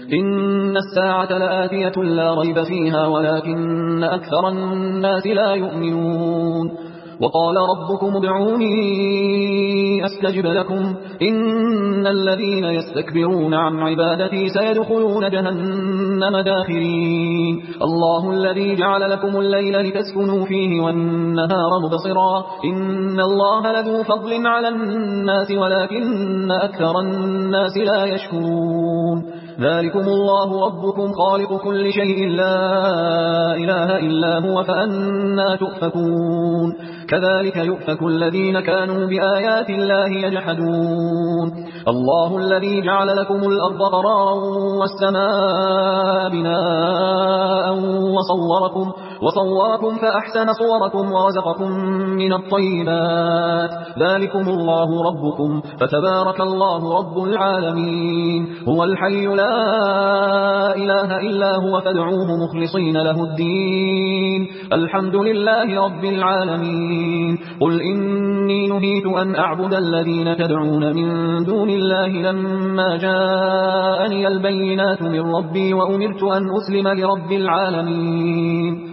إن الساعة لآتية لا ريب فيها ولكن أكثر الناس لا يؤمنون وقال ربكم ادعوني أستجب لكم إن الذين يستكبرون عن عبادتي سيدخلون جهنم داخرين الله الذي جعل لكم الليل لتسكنوا فيه والنهار مبصرا إن الله لذو فضل على الناس ولكن أكثر الناس لا يشكرون ذلكم الله ربكم خالق كل شيء لا إله إلا هو فأنا تؤفكون كذلك يؤفك الذين كانوا بآيات الله يجحدون الله الذي جعل لكم الأرض قرارا والسماء بناء وصوركم فأحسن صوركم ورزقكم من الطيبات ذلكم الله ربكم فتبارك الله رب العالمين هو الحي لا إله إلا هو فادعوه مخلصين له الدين الحمد لله رب العالمين قل إني نهيت أن أعبد الذين تدعون من دون الله لما جاءني البينات من ربي وأمرت أن أسلم لرب العالمين